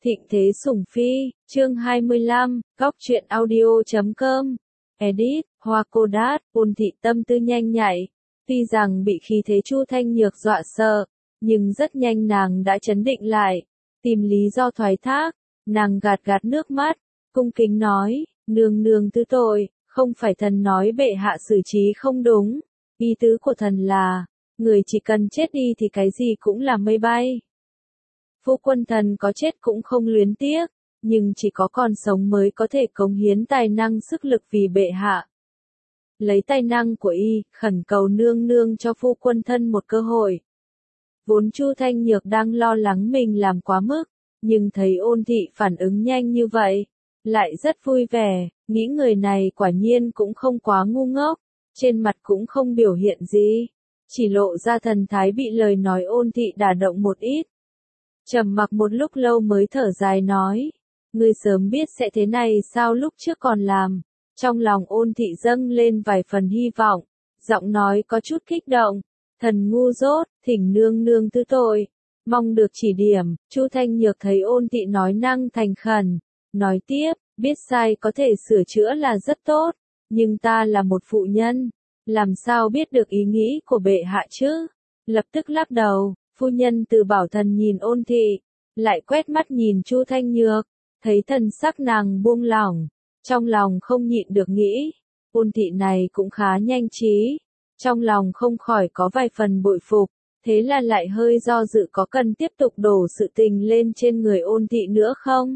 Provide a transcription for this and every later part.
Thịnh thế sủng phi, chương 25, góc truyện audio.com. Edit, Hoa Cô Đát, Ôn Thị tâm tư nhanh nhạy. Tuy rằng bị khí thế Chu Thanh Nhược dọa sợ, nhưng rất nhanh nàng đã trấn định lại, tìm lý do thoái thác, nàng gạt gạt nước mắt, cung kính nói, nương nương thứ tội, không phải thần nói bệ hạ xử trí không đúng, ý tứ của thần là, người chỉ cần chết đi thì cái gì cũng là mây bay. Phu quân thần có chết cũng không luyến tiếc, nhưng chỉ có còn sống mới có thể cống hiến tài năng sức lực vì bệ hạ. Lấy tài năng của y, khẩn cầu nương nương cho phu quân thân một cơ hội. Vốn Chu Thanh Nhược đang lo lắng mình làm quá mức, nhưng thấy Ôn Thị phản ứng nhanh như vậy, lại rất vui vẻ, nghĩ người này quả nhiên cũng không quá ngu ngốc, trên mặt cũng không biểu hiện gì, chỉ lộ ra thần thái bị lời nói Ôn Thị đả động một ít. Trầm mặc một lúc lâu mới thở dài nói, ngươi sớm biết sẽ thế này sao lúc trước còn làm, trong lòng Ôn Thị dâng lên vài phần hy vọng, giọng nói có chút kích động, thần ngu dốt, thỉnh nương nương thứ tội, mong được chỉ điểm. Chu Thanh Nhược thấy Ôn Thị nói năng thành khẩn, nói tiếp, biết sai có thể sửa chữa là rất tốt, nhưng ta là một phụ nhân, làm sao biết được ý nghĩ của bệ hạ chứ? Lập tức lắc đầu. Phu nhân Từ Bảo Thần nhìn Ôn Thị, lại quét mắt nhìn Chu Thanh Nhược, thấy thần sắc nàng buông lỏng, trong lòng không nhịn được nghĩ, Ôn Thị này cũng khá nhanh trí, trong lòng không khỏi có vài phần bội phục, thế là lại hơi do dự có cần tiếp tục đổ sự tình lên trên người Ôn Thị nữa không?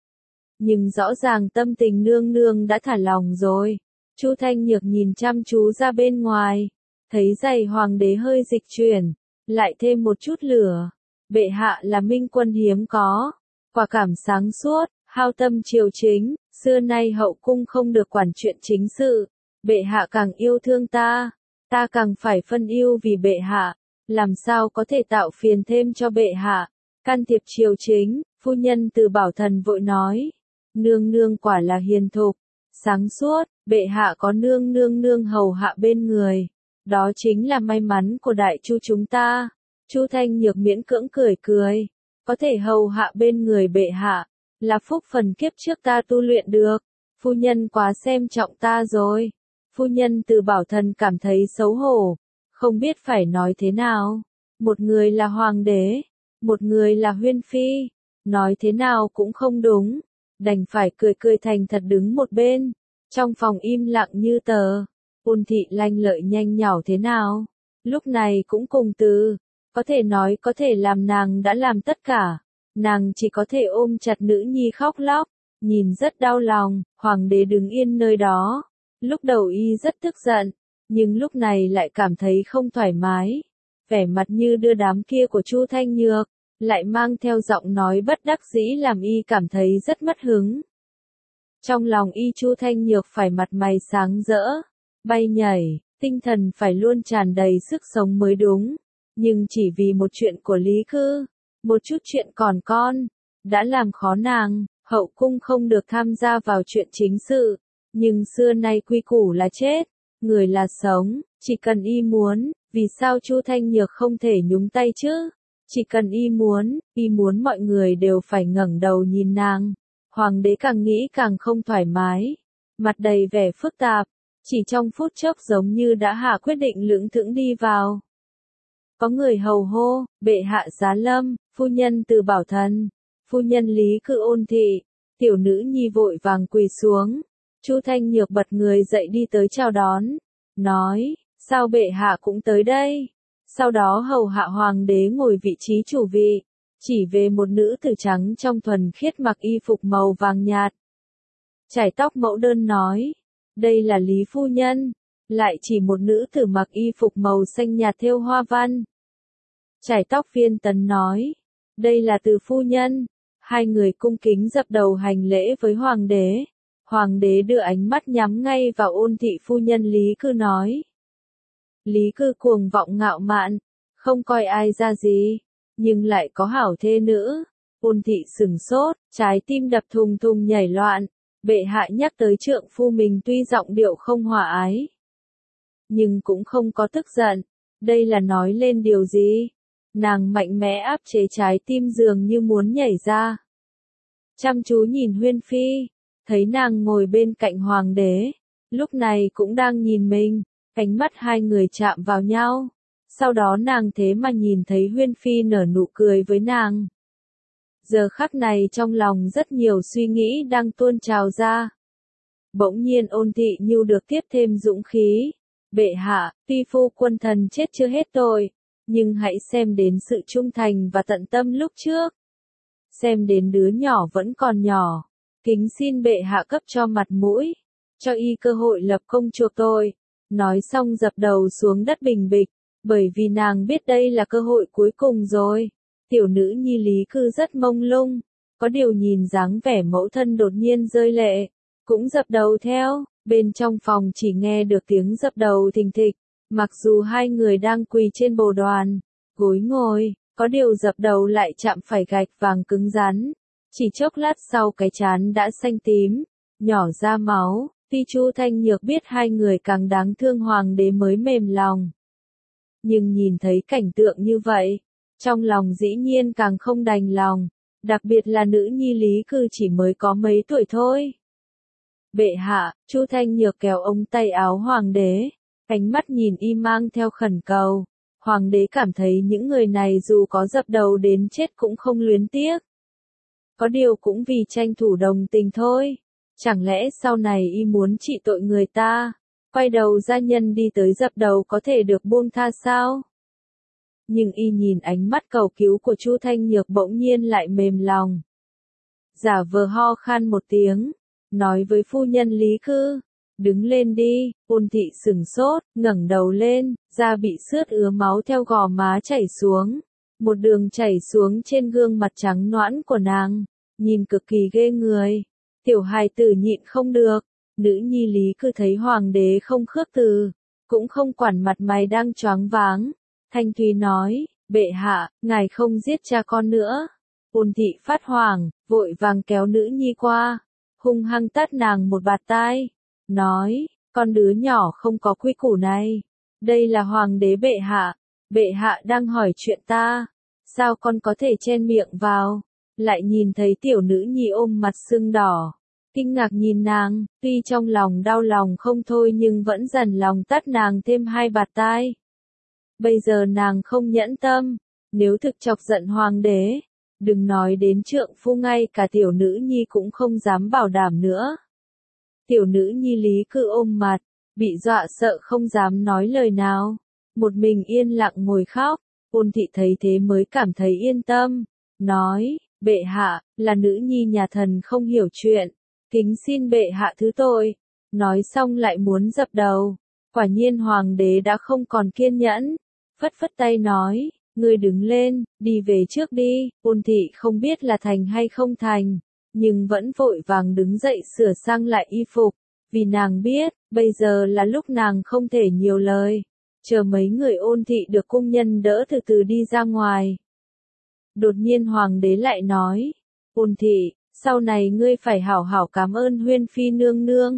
Nhưng rõ ràng tâm tình nương nương đã thả lòng rồi. Chu Thanh Nhược nhìn chăm chú ra bên ngoài, thấy giày hoàng đế hơi dịch chuyển, lại thêm một chút lửa. Bệ hạ là minh quân hiếm có, quả cảm sáng suốt, hao tâm triều chính, xưa nay hậu cung không được quản chuyện chính sự. Bệ hạ càng yêu thương ta, ta càng phải phân ưu vì bệ hạ, làm sao có thể tạo phiền thêm cho bệ hạ. Can thiệp triều chính, phu nhân Từ Bảo Thần vội nói, nương nương quả là hiền thục, sáng suốt, bệ hạ có nương nương hầu hạ bên người. Đó chính là may mắn của đại chu chúng ta. Chu Thanh Nhược miễn cưỡng cười, có thể hầu hạ bên người bệ hạ, là phúc phần kiếp trước ta tu luyện được, phu nhân quá xem trọng ta rồi. Phu nhân Từ Bảo Thần cảm thấy xấu hổ, không biết phải nói thế nào, một người là hoàng đế, một người là huyên phi, nói thế nào cũng không đúng, đành phải cười thành thật đứng một bên, trong phòng im lặng như tờ. Ôn Thị lanh lợi nhanh nhảu thế nào, lúc này cũng cùng từ, có thể nói có thể làm nàng đã làm tất cả, nàng chỉ có thể ôm chặt nữ nhi khóc lóc, nhìn rất đau lòng. Hoàng đế đứng yên nơi đó, lúc đầu y rất tức giận, nhưng lúc này lại cảm thấy không thoải mái, vẻ mặt như đưa đám kia của Chu Thanh Nhược, lại mang theo giọng nói bất đắc dĩ làm y cảm thấy rất mất hứng. Trong lòng y Chu Thanh Nhược phải mặt mày sáng rỡ, bay nhảy, tinh thần phải luôn tràn đầy sức sống mới đúng, nhưng chỉ vì một chuyện của Lý Cư, một chút chuyện còn con, đã làm khó nàng. Hậu cung không được tham gia vào chuyện chính sự, nhưng xưa nay quy củ là chết, người là sống, chỉ cần y muốn, vì sao Chu Thanh Nhược không thể nhúng tay chứ? Chỉ cần y muốn mọi người đều phải ngẩng đầu nhìn nàng. Hoàng đế càng nghĩ càng không thoải mái, mặt đầy vẻ phức tạp, chỉ trong phút chốc giống như đã hạ quyết định lưỡng thững đi vào. Có người hầu hô, bệ hạ giá lâm, phu nhân Từ Bảo Thần, phu nhân Lý Cư Ôn Thị, tiểu nữ nhi vội vàng quỳ xuống. Chu Thanh Nhược bật người dậy đi tới chào đón, nói, sao bệ hạ cũng tới đây? Sau đó hầu hạ hoàng đế ngồi vị trí chủ vị, chỉ về một nữ tử trắng trong thuần khiết mặc y phục màu vàng nhạt. Chải tóc mẫu đơn nói, đây là Lý phu nhân, lại chỉ một nữ tử mặc y phục màu xanh nhạt thêu hoa văn. Chải tóc Viên Tấn nói, đây là Từ phu nhân. Hai người cung kính dập đầu hành lễ với hoàng đế. Hoàng đế đưa ánh mắt nhắm ngay vào Ôn Thị phu nhân Lý Cư nói. Lý Cư cuồng vọng ngạo mạn, không coi ai ra gì, nhưng lại có hảo thê nữ. Ôn Thị sửng sốt, trái tim đập thùng thùng nhảy loạn. Bệ hạ nhắc tới trượng phu mình tuy giọng điệu không hòa ái, nhưng cũng không có tức giận. Đây là nói lên điều gì? Nàng mạnh mẽ áp chế trái tim dường như muốn nhảy ra. chăm chú nhìn Huyên Phi, thấy nàng ngồi bên cạnh hoàng đế, lúc này cũng đang nhìn mình, ánh mắt hai người chạm vào nhau. Sau đó nàng thế mà nhìn thấy Huyên Phi nở nụ cười với nàng. Giờ khắc này trong lòng rất nhiều suy nghĩ đang tuôn trào ra. Bỗng nhiên Ôn Thị Nhu được tiếp thêm dũng khí. Bệ hạ, tuy phu quân thần chết chưa hết tội, nhưng hãy xem đến sự trung thành và tận tâm lúc trước. Xem đến đứa nhỏ vẫn còn nhỏ, kính xin bệ hạ cấp cho mặt mũi, cho y cơ hội lập công chuộc tội. Nói xong dập đầu xuống đất bình bịch, bởi vì nàng biết đây là cơ hội cuối cùng rồi. Tiểu nữ nhi Lý Cư rất mông lung, có điều nhìn dáng vẻ mẫu thân đột nhiên rơi lệ, cũng dập đầu theo. Bên trong phòng chỉ nghe được tiếng dập đầu thình thịch, mặc dù hai người đang quỳ trên bồ đoàn, gối ngồi, có điều dập đầu lại chạm phải gạch vàng cứng rắn. Chỉ chốc lát sau cái trán đã xanh tím, nhỏ ra máu. Tuy Chu Thanh Nhược biết hai người càng đáng thương hoàng đế mới mềm lòng. Nhưng nhìn thấy cảnh tượng như vậy, trong lòng dĩ nhiên càng không đành lòng, đặc biệt là nữ nhi Lý Cư chỉ mới có mấy tuổi thôi. Bệ hạ, Chu Thanh Nhược kéo ống tay áo hoàng đế, ánh mắt nhìn y mang theo khẩn cầu. Hoàng đế cảm thấy những người này dù có dập đầu đến chết cũng không luyến tiếc. Có điều cũng vì tranh thủ đồng tình thôi. Chẳng lẽ sau này y muốn trị tội người ta, quay đầu gia nhân đi tới dập đầu có thể được buông tha sao? Nhưng y nhìn ánh mắt cầu cứu của Chu Thanh Nhược bỗng nhiên lại mềm lòng. Giả vờ ho khan một tiếng, nói với phu nhân Lý Cư, đứng lên đi. Ôn Thị sửng sốt, ngẩng đầu lên, da bị sướt ứa máu theo gò má chảy xuống, một đường chảy xuống trên gương mặt trắng nõn của nàng, nhìn cực kỳ ghê người. Tiểu hài tử nhịn không được, nữ nhi Lý Cư thấy hoàng đế không khước từ, cũng không quản mặt mày đang choáng váng. Thanh Thúy nói, bệ hạ, ngài không giết cha con nữa. Ôn Thị phát hoảng, vội vàng kéo nữ nhi qua, hung hăng tát nàng một bạt tai, nói, con đứa nhỏ không có quy củ này. Đây là hoàng đế bệ hạ đang hỏi chuyện ta, sao con có thể chen miệng vào? Lại nhìn thấy tiểu nữ nhi ôm mặt sưng đỏ, kinh ngạc nhìn nàng, tuy trong lòng đau lòng không thôi nhưng vẫn dần lòng tát nàng thêm 2 bạt tai. Bây giờ nàng không nhẫn tâm, nếu thực chọc giận hoàng đế, đừng nói đến trượng phu, ngay cả tiểu nữ nhi cũng không dám bảo đảm nữa. Tiểu nữ nhi Lý Cư ôm mặt, bị dọa sợ không dám nói lời nào, một mình yên lặng ngồi khóc. Ôn Thị thấy thế mới cảm thấy yên tâm, nói, bệ hạ, là nữ nhi nhà thần không hiểu chuyện, kính xin bệ hạ thứ tội. Nói xong lại muốn dập đầu, quả nhiên hoàng đế đã không còn kiên nhẫn, phất phất tay nói, ngươi đứng lên, đi về trước đi. Ôn Thị không biết là thành hay không thành, nhưng vẫn vội vàng đứng dậy sửa sang lại y phục, vì nàng biết, bây giờ là lúc nàng không thể nhiều lời, chờ mấy người Ôn Thị được cung nhân đỡ từ từ đi ra ngoài. Đột nhiên hoàng đế lại nói, Ôn Thị, sau này ngươi phải hảo hảo cảm ơn Huyên Phi nương nương.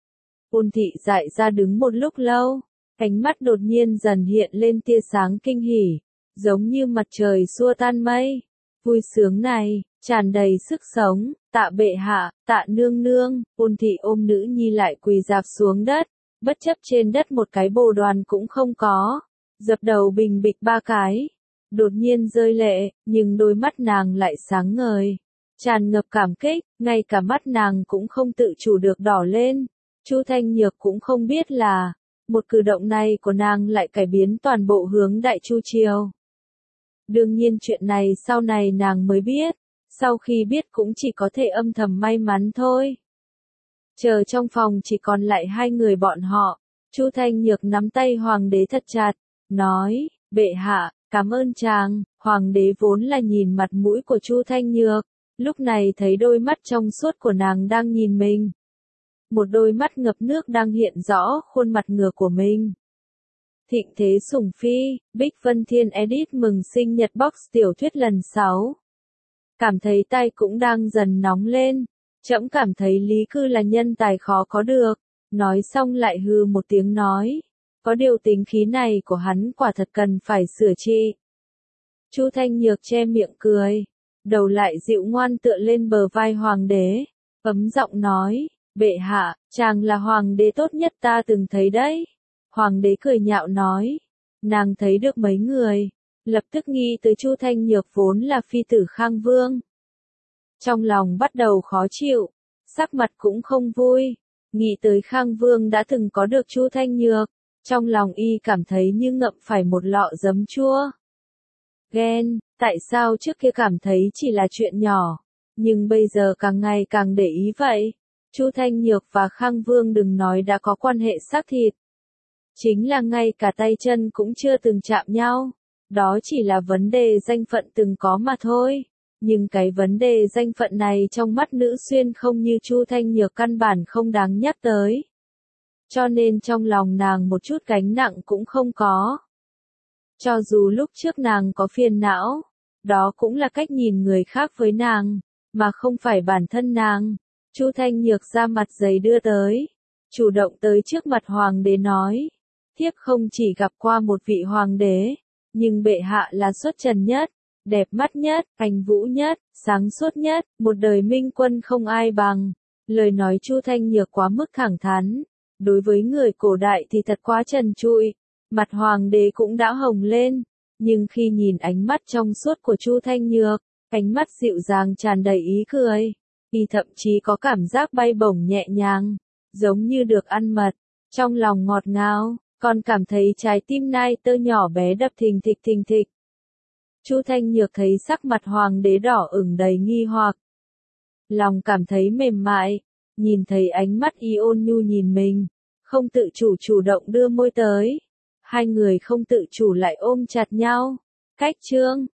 Ôn Thị dại ra đứng một lúc lâu, ánh mắt đột nhiên dần hiện lên tia sáng kinh hỉ, giống như mặt trời xua tan mây. Vui sướng này, tràn đầy sức sống, tạ bệ hạ, tạ nương nương. Ôn Thị ôm nữ nhi lại quỳ rạp xuống đất, bất chấp trên đất một cái bồ đoàn cũng không có, dập đầu bình bịch 3 cái. Đột nhiên rơi lệ, nhưng đôi mắt nàng lại sáng ngời, tràn ngập cảm kích, ngay cả mắt nàng cũng không tự chủ được đỏ lên. Chu Thanh Nhược cũng không biết là, một cử động này của nàng lại cải biến toàn bộ hướng Đại Chu Triều. Đương nhiên chuyện này sau này nàng mới biết, sau khi biết cũng chỉ có thể âm thầm may mắn thôi. Chờ trong phòng chỉ còn lại 2 người bọn họ, Chu Thanh Nhược nắm tay hoàng đế thật chặt, nói, bệ hạ, cảm ơn chàng. Hoàng đế vốn là nhìn mặt mũi của Chu Thanh Nhược, lúc này thấy đôi mắt trong suốt của nàng đang nhìn mình. Một đôi mắt ngập nước đang hiện rõ khuôn mặt ngửa của mình. Thịnh Thế Sủng Phi, Bích Vân Thiên edit mừng sinh nhật box tiểu thuyết lần 6. Cảm thấy tay cũng đang dần nóng lên. Trẫm cảm thấy Lý Cư là nhân tài khó có được. Nói xong lại hừ một tiếng nói, có điều tính khí này của hắn quả thật cần phải sửa trị. Chu Thanh Nhược che miệng cười, đầu lại dịu ngoan tựa lên bờ vai hoàng đế, ấm giọng nói, bệ hạ, chàng là hoàng đế tốt nhất ta từng thấy đấy. Hoàng đế cười nhạo nói, nàng thấy được mấy người, lập tức nghĩ tới Chu Thanh Nhược vốn là phi tử Khang Vương. Trong lòng bắt đầu khó chịu, sắc mặt cũng không vui, nghĩ tới Khang Vương đã từng có được Chu Thanh Nhược, trong lòng y cảm thấy như ngậm phải một lọ giấm chua. Ghen, tại sao trước kia cảm thấy chỉ là chuyện nhỏ, nhưng bây giờ càng ngày càng để ý vậy. Chu Thanh Nhược và Khang Vương đừng nói đã có quan hệ xác thịt, chính là ngay cả tay chân cũng chưa từng chạm nhau, đó chỉ là vấn đề danh phận từng có mà thôi. Nhưng cái vấn đề danh phận này trong mắt nữ xuyên không như Chu Thanh Nhược căn bản không đáng nhắc tới. Cho nên trong lòng nàng một chút gánh nặng cũng không có. Cho dù lúc trước nàng có phiền não, đó cũng là cách nhìn người khác với nàng, mà không phải bản thân nàng. Chu Thanh Nhược ra mặt dày đưa tới, chủ động tới trước mặt hoàng đế nói, thiếp không chỉ gặp qua một vị hoàng đế, nhưng bệ hạ là xuất trần nhất, đẹp mắt nhất, anh vũ nhất, sáng suốt nhất, một đời minh quân không ai bằng. Lời nói Chu Thanh Nhược quá mức thẳng thắn, đối với người cổ đại thì thật quá trần trụi, mặt hoàng đế cũng đã hồng lên, nhưng khi nhìn ánh mắt trong suốt của Chu Thanh Nhược, ánh mắt dịu dàng tràn đầy ý cười, y thậm chí có cảm giác bay bổng nhẹ nhàng, giống như được ăn mật, trong lòng ngọt ngào, còn cảm thấy trái tim nai tơ nhỏ bé đập thình thịch thình thịch. Chu Thanh Nhược thấy sắc mặt hoàng đế đỏ ửng đầy nghi hoặc, lòng cảm thấy mềm mại, nhìn thấy ánh mắt y ôn nhu nhìn mình, không tự chủ động đưa môi tới, hai người không tự chủ lại ôm chặt nhau. Cách chương